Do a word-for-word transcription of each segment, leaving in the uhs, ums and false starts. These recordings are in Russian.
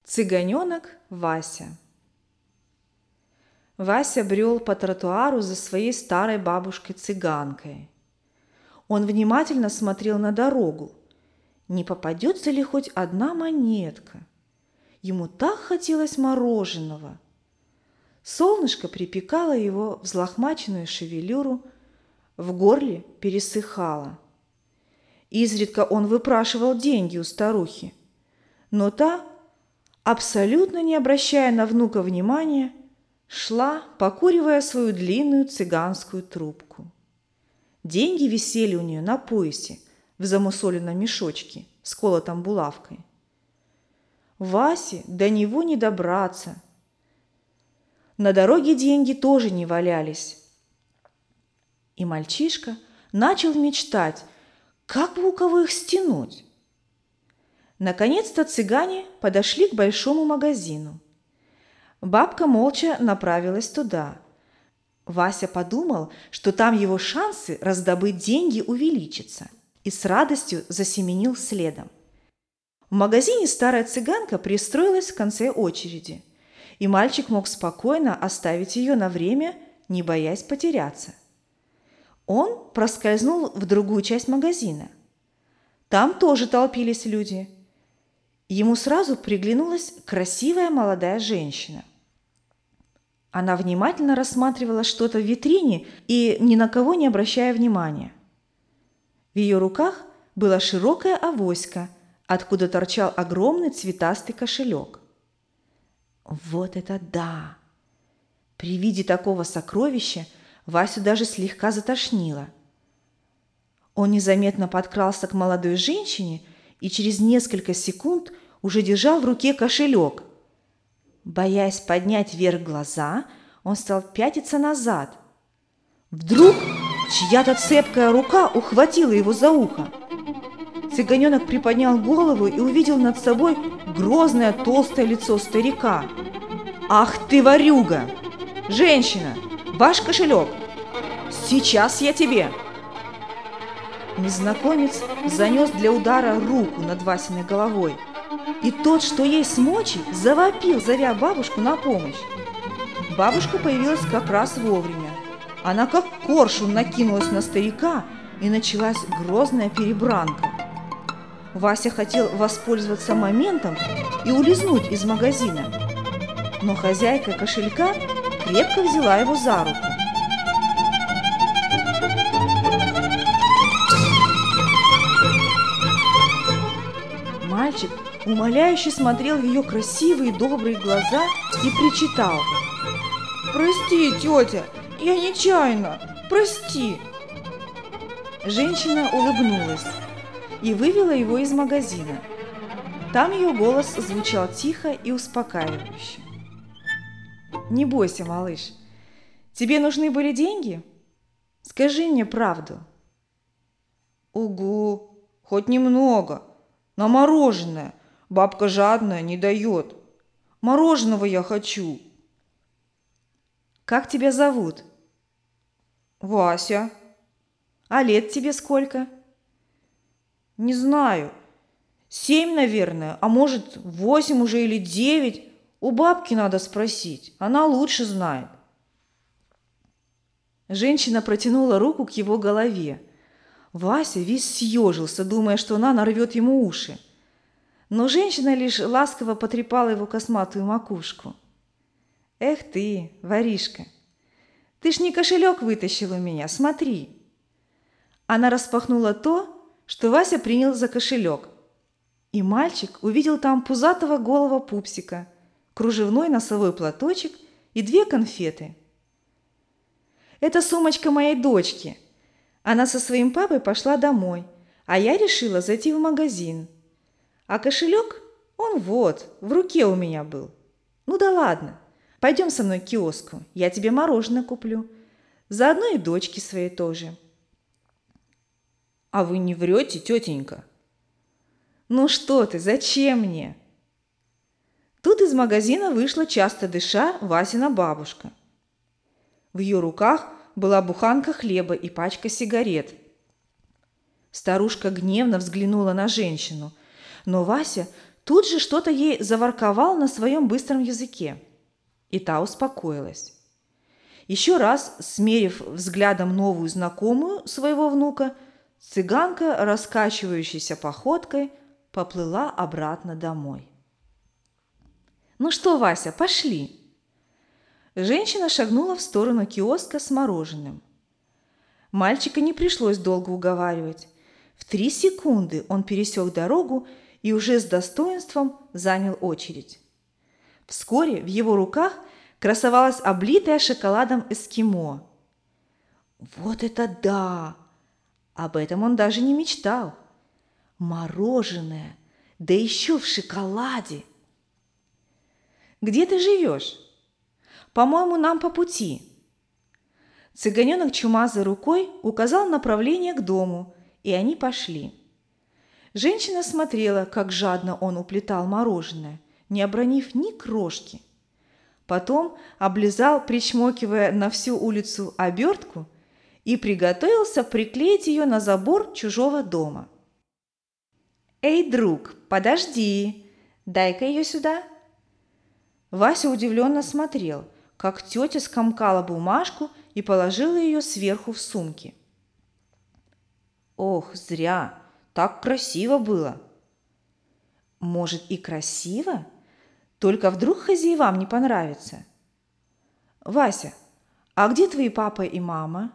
Цыганенок Вася. Вася брел по тротуару за своей старой бабушкой-цыганкой. Он внимательно смотрел на дорогу, не попадется ли хоть одна монетка. Ему так хотелось мороженого. Солнышко припекало его взлохмаченную шевелюру, в горле пересыхало. Изредка он выпрашивал деньги у старухи, но та, абсолютно не обращая на внука внимания, шла, покуривая свою длинную цыганскую трубку. Деньги висели у нее на поясе в замусоленном мешочке с колотом булавкой. Васе до него не добраться. На дороге деньги тоже не валялись. И мальчишка начал мечтать, как бы у кого их стянуть. Наконец-то цыгане подошли к большому магазину. Бабка молча направилась туда. Вася подумал, что там его шансы раздобыть деньги увеличатся, и с радостью засеменил следом. В магазине старая цыганка пристроилась в конце очереди, и мальчик мог спокойно оставить ее на время, не боясь потеряться. Он проскользнул в другую часть магазина. Там тоже толпились люди. Ему сразу приглянулась красивая молодая женщина. Она внимательно рассматривала что-то в витрине и ни на кого не обращая внимания. В ее руках была широкая авоська, откуда торчал огромный цветастый кошелек. Вот это да! При виде такого сокровища Васю даже слегка затошнило. Он незаметно подкрался к молодой женщине и через несколько секунд уже держал в руке кошелек. Боясь поднять вверх глаза, он стал пятиться назад. Вдруг чья-то цепкая рука ухватила его за ухо. Цыганенок приподнял голову и увидел над собой грозное толстое лицо старика. «Ах ты, ворюга! Женщина, ваш кошелек! Сейчас я тебе!» Незнакомец занес для удара руку над Васиной головой, и тот, что есть мочи, завопил, зовя бабушку на помощь. Бабушка появилась как раз вовремя. Она как коршун накинулась на старика, и началась грозная перебранка. Вася хотел воспользоваться моментом и улизнуть из магазина, но хозяйка кошелька крепко взяла его за руку. Мальчик умоляюще смотрел в ее красивые добрые глаза и причитал: «Прости, тетя, я нечаянно, прости!» Женщина улыбнулась и вывела его из магазина. Там ее голос звучал тихо и успокаивающе. «Не бойся, малыш. Тебе нужны были деньги? Скажи мне правду». «Угу, хоть немного. На мороженое. Бабка жадная, не дает. Мороженого я хочу». «Как тебя зовут?» «Вася». «А лет тебе сколько?» «Не знаю. Семь, наверное, а может, восемь уже или девять. У бабки надо спросить, она лучше знает». Женщина протянула руку к его голове. Вася весь съежился, думая, что она нарвет ему уши. Но женщина лишь ласково потрепала его косматую макушку. «Эх ты, воришка, ты ж не кошелек вытащил у меня, смотри». Она распахнула то, что Вася принял за кошелек, и мальчик увидел там пузатого голого пупсика, кружевной носовой платочек и две конфеты. «Это сумочка моей дочки. Она со своим папой пошла домой, а я решила зайти в магазин. А кошелек, он вот, в руке у меня был. Ну да ладно, пойдем со мной к киоску, я тебе мороженое куплю. Заодно и дочке своей тоже». «А вы не врете, тетенька?» «Ну что ты, зачем мне?» Тут из магазина вышла, часто дыша, Васина бабушка. В ее руках была буханка хлеба и пачка сигарет. Старушка гневно взглянула на женщину, но Вася тут же что-то ей заворковал на своем быстром языке, и та успокоилась. Еще раз, смерив взглядом новую знакомую своего внука, цыганка, раскачивающейся походкой, поплыла обратно домой. «Ну что, Вася, пошли!» Женщина шагнула в сторону киоска с мороженым. Мальчика не пришлось долго уговаривать. В три секунды он пересек дорогу и уже с достоинством занял очередь. Вскоре в его руках красовалась облитая шоколадом эскимо. Вот это да! Об этом он даже не мечтал. Мороженое, да еще в шоколаде! «Где ты живешь?» «По-моему, нам по пути». Цыганенок чумазой рукой указал направление к дому, и они пошли. Женщина смотрела, как жадно он уплетал мороженое, не обронив ни крошки. Потом облизал, причмокивая на всю улицу, обертку и приготовился приклеить ее на забор чужого дома. «Эй, друг, подожди, дай-ка ее сюда». Вася удивленно смотрел, как тетя скомкала бумажку и положила ее сверху в сумки. Ох, зря, так красиво было. Может, и красиво? Только вдруг хозяевам не понравится. Вася, а где твои папа и мама?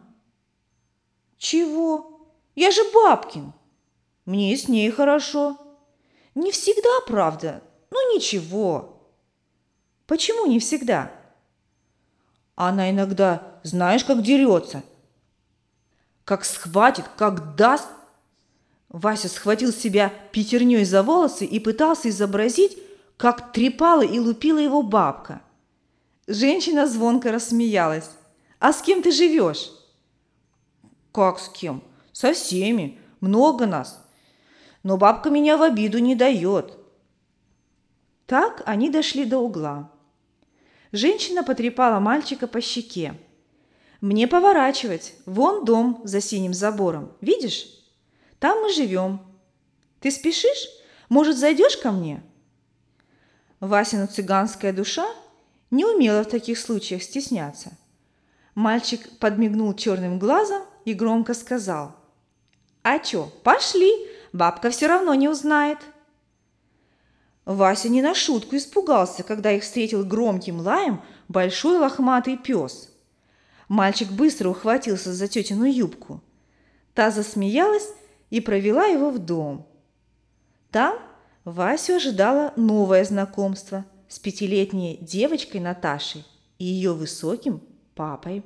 Чего? Я же Бабкин. Мне и с ней хорошо. Не всегда, правда, но ничего. Почему не всегда? Она иногда, знаешь, как дерется. Как схватит, как даст. Вася схватил себя пятерней за волосы и пытался изобразить, как трепала и лупила его бабка. Женщина звонко рассмеялась. «А с кем ты живешь?» «Как с кем? Со всеми. Много нас. Но бабка меня в обиду не дает». Так они дошли до угла. Женщина потрепала мальчика по щеке. «Мне поворачивать. Вон дом за синим забором. Видишь? Там мы живем. Ты спешишь? Может, зайдешь ко мне?» Васина цыганская душа не умела в таких случаях стесняться. Мальчик подмигнул черным глазом и громко сказал: «А чё, пошли, бабка все равно не узнает». Вася не на шутку испугался, когда их встретил громким лаем большой лохматый пес. Мальчик быстро ухватился за тетину юбку. Та засмеялась и провела его в дом. Там Васю ожидало новое знакомство с пятилетней девочкой Наташей и ее высоким папой.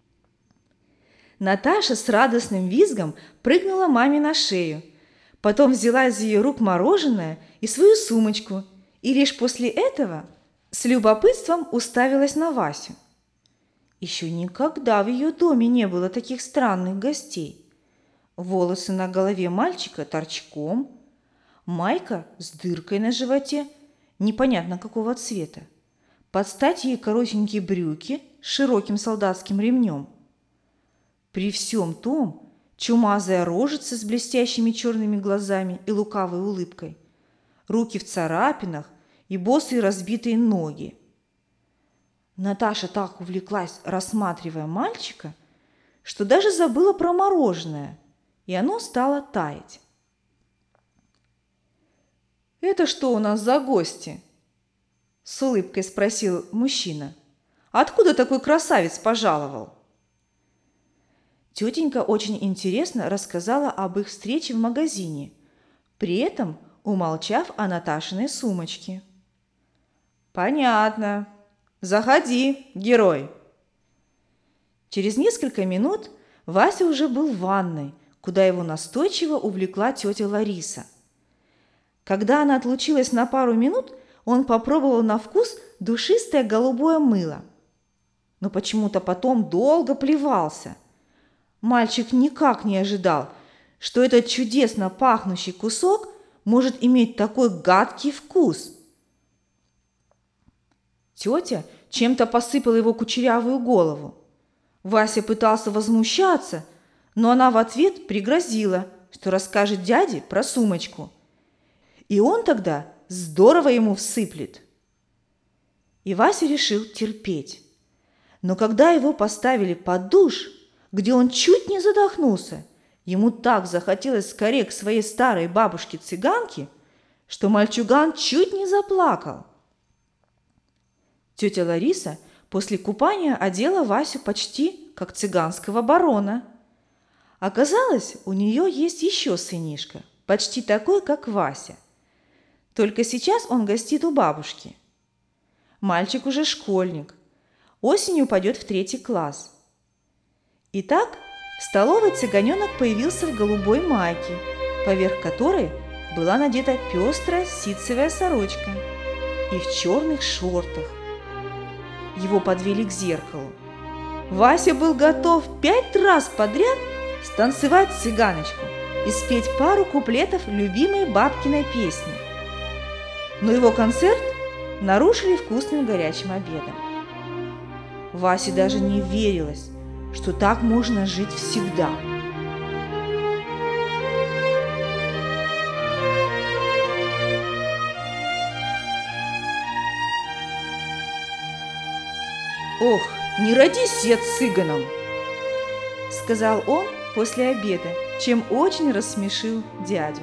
Наташа с радостным визгом прыгнула маме на шею, потом взяла из ее рук мороженое и свою сумочку, и лишь после этого с любопытством уставилась на Васю. Еще никогда в ее доме не было таких странных гостей. Волосы на голове мальчика торчком, майка с дыркой на животе, непонятно какого цвета, под стать ей коротенькие брюки с широким солдатским ремнем. При всем том чумазая рожица с блестящими черными глазами и лукавой улыбкой, руки в царапинах и босые разбитые ноги. Наташа так увлеклась, рассматривая мальчика, что даже забыла про мороженое, и оно стало таять. «Это что у нас за гости?» – с улыбкой спросил мужчина. «Откуда такой красавец пожаловал?» Тетенька очень интересно рассказала об их встрече в магазине, при этом умолчав о Наташиной сумочке. «Понятно. Заходи, герой!» Через несколько минут Вася уже был в ванной, куда его настойчиво увлекла тетя Лариса. Когда она отлучилась на пару минут, он попробовал на вкус душистое голубое мыло. Но почему-то потом долго плевался. Мальчик никак не ожидал, что этот чудесно пахнущий кусок может иметь такой гадкий вкус. Тетя чем-то посыпала его кучерявую голову. Вася пытался возмущаться, но она в ответ пригрозила, что расскажет дяде про сумочку. И он тогда здорово ему всыплет. И Вася решил терпеть. Но когда его поставили под душ, где он чуть не задохнулся, ему так захотелось скорее к своей старой бабушке-цыганке, что мальчуган чуть не заплакал. Тетя Лариса после купания одела Васю почти как цыганского барона. Оказалось, у нее есть еще сынишка, почти такой, как Вася. Только сейчас он гостит у бабушки. Мальчик уже школьник. Осенью пойдет в третий класс. Итак, в столовой цыганенок появился в голубой майке, поверх которой была надета пестрая ситцевая сорочка, и в черных шортах. Его подвели к зеркалу. Вася был готов пять раз подряд станцевать цыганочку и спеть пару куплетов любимой бабкиной песни. Но его концерт нарушили вкусным горячим обедом. Васе даже не верилось, что так можно жить всегда. «Ох, не родись я цыганом!» – сказал он после обеда, чем очень рассмешил дядю.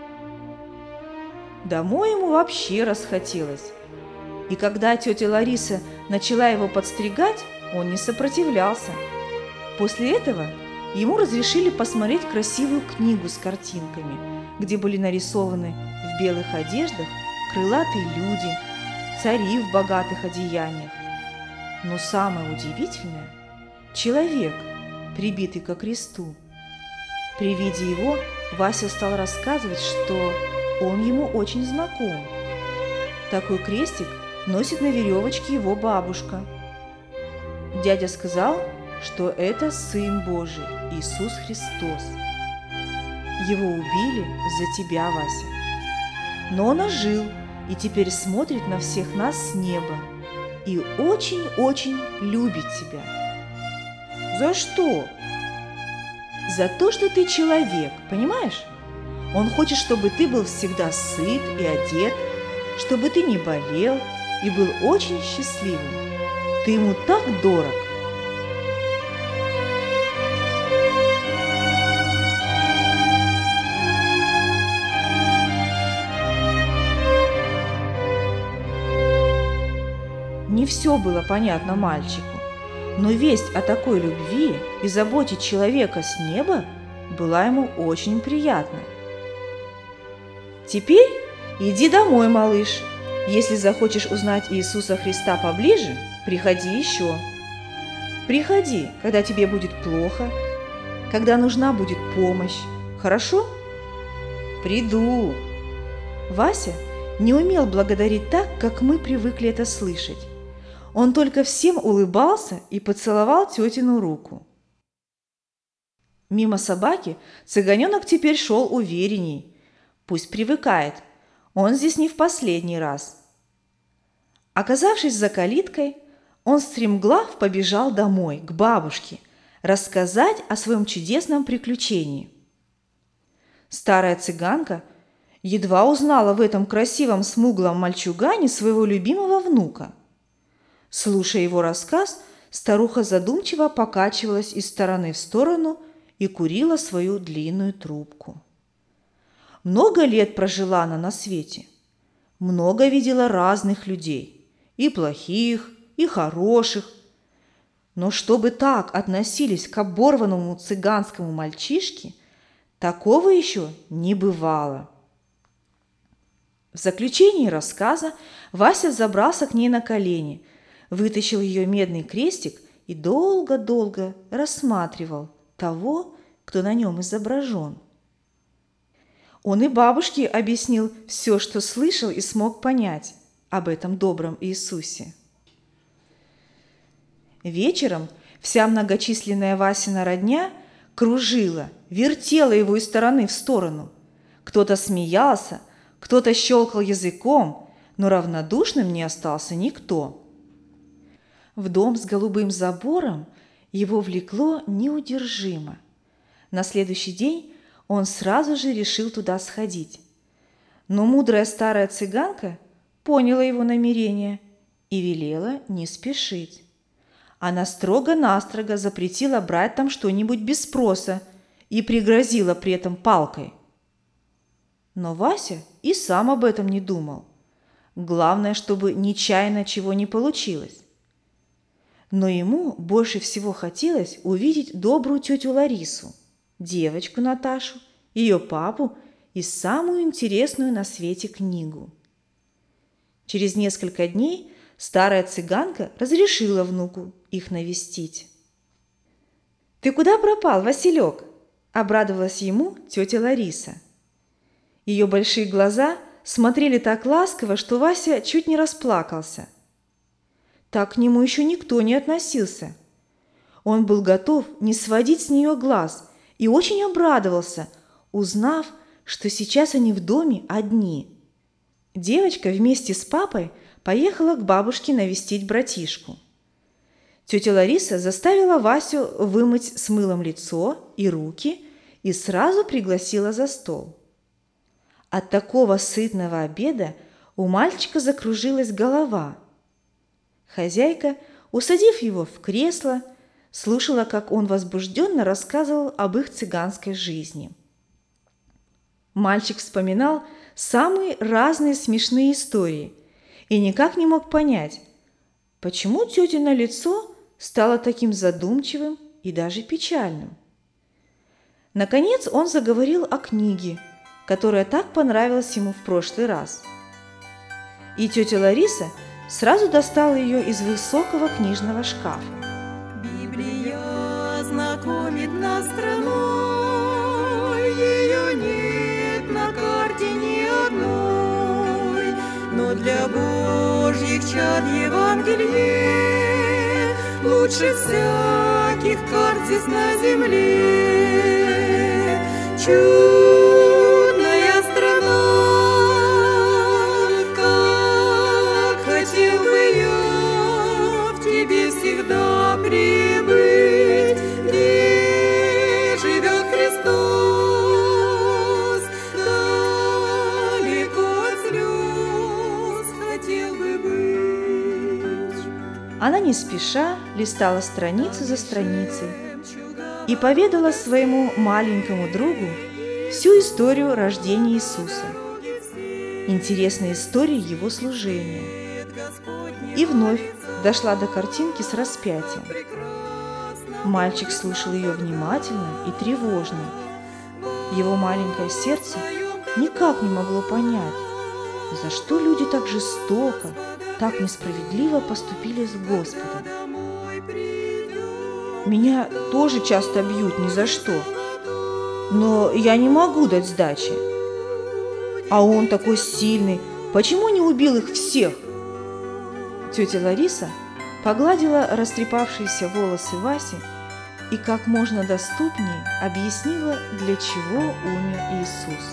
Домой ему вообще расхотелось. И когда тетя Лариса начала его подстригать, он не сопротивлялся. После этого ему разрешили посмотреть красивую книгу с картинками, где были нарисованы в белых одеждах крылатые люди, цари в богатых одеяниях. Но самое удивительное – человек, прибитый ко кресту. При виде его Вася стал рассказывать, что он ему очень знаком. Такой крестик носит на веревочке его бабушка. Дядя сказал, что это Сын Божий, Иисус Христос. Его убили за тебя, Вася. Но он ожил и теперь смотрит на всех нас с неба и очень-очень любит тебя. За что? За то, что ты человек, понимаешь? Он хочет, чтобы ты был всегда сыт и одет, чтобы ты не болел и был очень счастливым. Ты ему так дорог. Не все было понятно мальчику, но весть о такой любви и заботе человека с неба была ему очень приятна. «Теперь иди домой, малыш. Если захочешь узнать Иисуса Христа поближе, приходи еще. Приходи, когда тебе будет плохо, когда нужна будет помощь. Хорошо?» «Приду». Вася не умел благодарить так, как мы привыкли это слышать. Он только всем улыбался и поцеловал тетину руку. Мимо собаки цыганенок теперь шел уверенней. Пусть привыкает, он здесь не в последний раз. Оказавшись за калиткой, он стремглав побежал домой, к бабушке, рассказать о своем чудесном приключении. Старая цыганка едва узнала в этом красивом смуглом мальчугане своего любимого внука. Слушая его рассказ, старуха задумчиво покачивалась из стороны в сторону и курила свою длинную трубку. Много лет прожила она на свете, много видела разных людей, и плохих, и хороших. Но чтобы так относились к оборванному цыганскому мальчишке, такого еще не бывало. В заключении рассказа Вася забрался к ней на колени, вытащил ее медный крестик и долго-долго рассматривал того, кто на нем изображен. Он и бабушке объяснил все, что слышал и смог понять об этом добром Иисусе. Вечером вся многочисленная Васина родня кружила, вертела его из стороны в сторону. Кто-то смеялся, кто-то щелкал языком, но равнодушным не остался никто. В дом с голубым забором его влекло неудержимо. На следующий день он сразу же решил туда сходить. Но мудрая старая цыганка поняла его намерение и велела не спешить. Она строго-настрого запретила брать там что-нибудь без спроса и пригрозила при этом палкой. Но Вася и сам об этом не думал. Главное, чтобы нечаянно чего не получилось. Но ему больше всего хотелось увидеть добрую тетю Ларису, девочку Наташу, ее папу и самую интересную на свете книгу. Через несколько дней старая цыганка разрешила внуку их навестить. «Ты куда пропал, Василек?» – обрадовалась ему тетя Лариса. Ее большие глаза смотрели так ласково, что Вася чуть не расплакался. Так к нему еще никто не относился. Он был готов не сводить с нее глаз и очень обрадовался, узнав, что сейчас они в доме одни. Девочка вместе с папой поехала к бабушке навестить братишку. Тетя Лариса заставила Васю вымыть с мылом лицо и руки и сразу пригласила за стол. От такого сытного обеда у мальчика закружилась голова. Хозяйка, усадив его в кресло, слушала, как он возбужденно рассказывал об их цыганской жизни. Мальчик вспоминал самые разные смешные истории и никак не мог понять, почему тетино лицо стало таким задумчивым и даже печальным. Наконец он заговорил о книге, которая так понравилась ему в прошлый раз. И тетя Лариса сразу достала ее из высокого книжного шкафа. Библия знакомит нас с страной, ее нет на карте ни одной, но для Божьих чад Евангелие лучше всяких карт здесь на земле. Чудная страна, как хотел бы я в тебе всегда прибыть, где живет Христос, далеко от слез хотел бы быть. Она не спеша листала страницу за страницей и поведала своему маленькому другу всю историю рождения Иисуса, интересные истории его служения. И вновь дошла до картинки с распятием. Мальчик слушал ее внимательно и тревожно. Его маленькое сердце никак не могло понять, за что люди так жестоко, так несправедливо поступили с Господом. Меня тоже часто бьют ни за что, но я не могу дать сдачи. А он такой сильный, почему не убил их всех? Тетя Лариса погладила растрепавшиеся волосы Васи и как можно доступнее объяснила, для чего умер Иисус.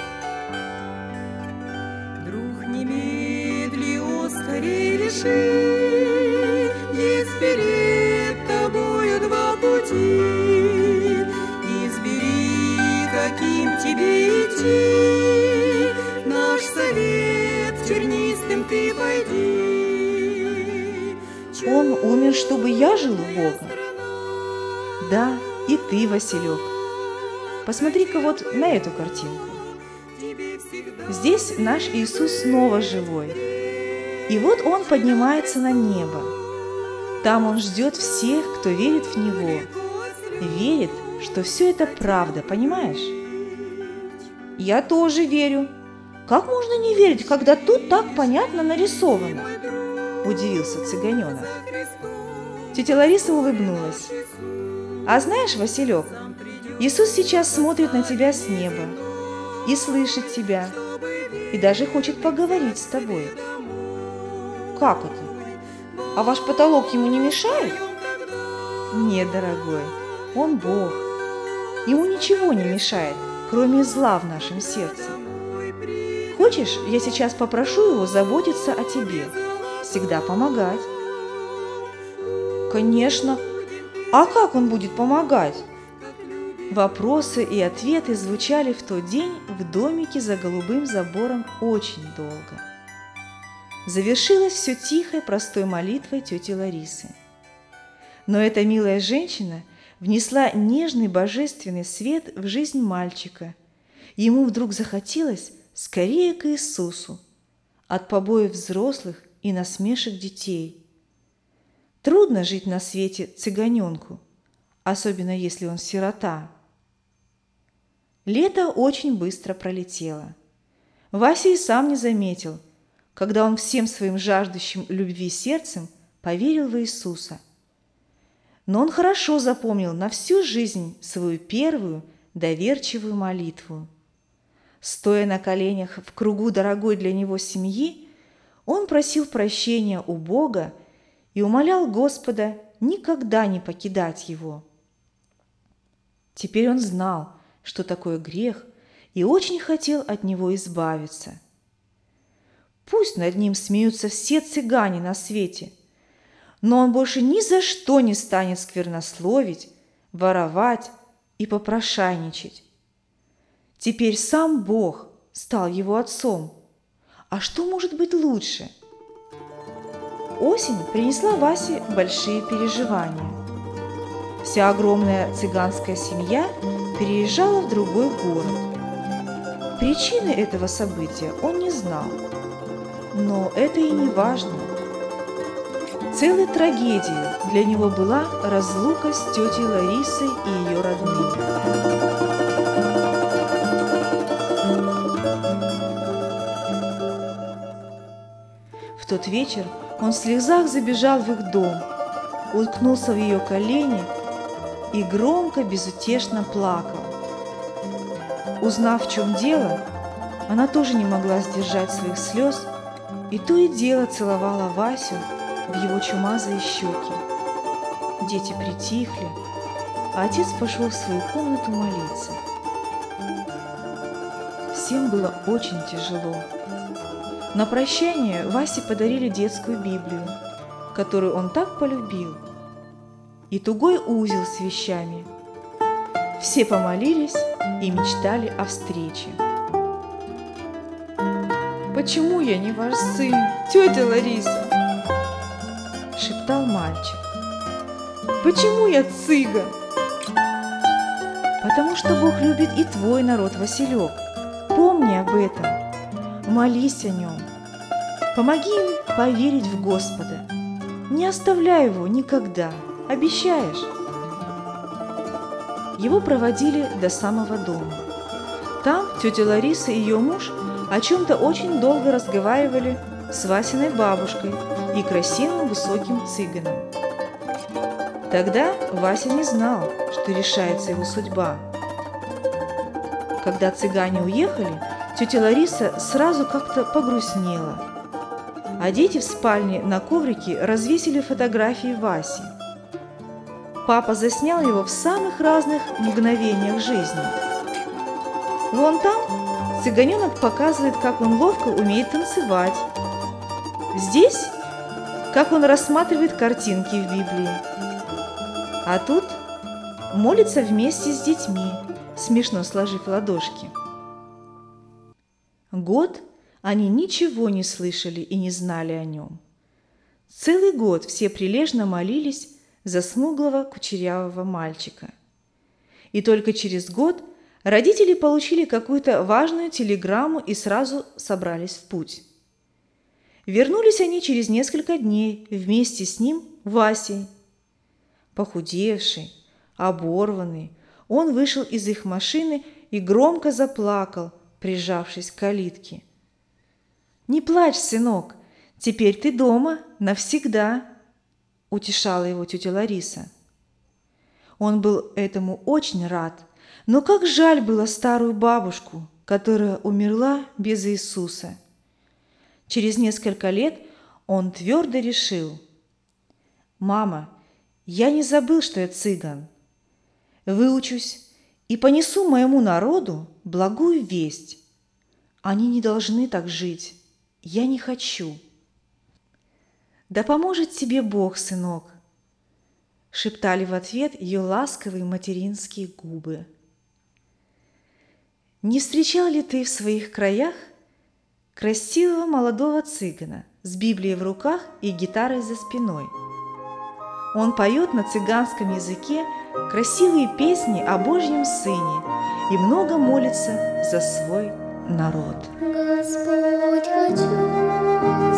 Друг, не медли, скорей реши, есть перед тобою два пути. Избери, каким тебе идти, наш совет тернистым ты пойди. Он умер, чтобы я жил у Бога. Да, и ты, Василек. Посмотри-ка вот на эту картинку. Здесь наш Иисус снова живой. И вот Он поднимается на небо. Там Он ждет всех, кто верит в Него. Верит, что все это правда, понимаешь? Я тоже верю. Как можно не верить, когда тут так понятно нарисовано? Удивился цыганенок. Тетя Лариса улыбнулась. А знаешь, Василек, Иисус сейчас смотрит на тебя с неба и слышит тебя, и даже хочет поговорить с тобой. Как это? А ваш потолок ему не мешает? Нет, дорогой, он Бог. Ему ничего не мешает, кроме зла в нашем сердце. Хочешь, я сейчас попрошу его заботиться о тебе, всегда помогать? Конечно. А как он будет помогать? Вопросы и ответы звучали в тот день в домике за голубым забором очень долго. Завершилось все тихой, простой молитвой тети Ларисы. Но эта милая женщина внесла нежный божественный свет в жизнь мальчика. Ему вдруг захотелось скорее к Иисусу от побоев взрослых и насмешек детей. Трудно жить на свете цыганенку, особенно если он сирота. Лето очень быстро пролетело. Вася и сам не заметил, когда он всем своим жаждущим любви сердцем поверил в Иисуса. Но он хорошо запомнил на всю жизнь свою первую доверчивую молитву. Стоя на коленях в кругу дорогой для него семьи, он просил прощения у Бога и умолял Господа никогда не покидать его. Теперь он знал, что такое грех, и очень хотел от него избавиться. Пусть над ним смеются все цыгане на свете, но он больше ни за что не станет сквернословить, воровать и попрошайничать. Теперь сам Бог стал его отцом. А что может быть лучше? Осень принесла Васе большие переживания. Вся огромная цыганская семья переезжала в другой город. Причины этого события он не знал, но это и не важно. Целой трагедией для него была разлука с тетей Ларисой и ее родными. В тот вечер он в слезах забежал в их дом, уткнулся в ее колени и громко, безутешно плакал. Узнав, в чем дело, она тоже не могла сдержать своих слез и то и дело целовала Васю в его чумазые щеки. Дети притихли, а отец пошел в свою комнату молиться. Всем было очень тяжело. На прощание Васе подарили детскую Библию, которую он так полюбил, и тугой узел с вещами. Все помолились и мечтали о встрече. «Почему я не ваш сын, тетя Лариса?» – шептал мальчик. «Почему я цыган?» «Потому что Бог любит и твой народ, Василек. Помни об этом, молись о нем. Помоги им поверить в Господа. Не оставляй его никогда, обещаешь?» Его проводили до самого дома. Там тетя Лариса и ее муж о чем-то очень долго разговаривали с Васиной бабушкой и красивым высоким цыганом. Тогда Вася не знал, что решается его судьба. Когда цыгане уехали, тетя Лариса сразу как-то погрустнела, а дети в спальне на коврике развесили фотографии Васи. Папа заснял его в самых разных мгновениях жизни. Вон там цыганенок показывает, как он ловко умеет танцевать. Здесь, как он рассматривает картинки в Библии. А тут молится вместе с детьми, смешно сложив ладошки. Год они ничего не слышали и не знали о нем. Целый год все прилежно молились за смуглого кучерявого мальчика. И только через год родители получили какую-то важную телеграмму и сразу собрались в путь. Вернулись они через несколько дней вместе с ним Васей. Похудевший, оборванный, он вышел из их машины и громко заплакал, прижавшись к калитке. «Не плачь, сынок, теперь ты дома навсегда», – утешала его тетя Лариса. Он был этому очень рад, но как жаль было старую бабушку, которая умерла без Иисуса. Через несколько лет он твердо решил: «Мама, я не забыл, что я цыган. Выучусь и понесу моему народу благую весть. Они не должны так жить. Я не хочу». «Да поможет тебе Бог, сынок», – шептали в ответ ее ласковые материнские губы. Не встречал ли ты в своих краях красивого молодого цыгана с Библией в руках и гитарой за спиной? Он поет на цыганском языке красивые песни о Божьем Сыне и много молится за свой народ. Господь, хочу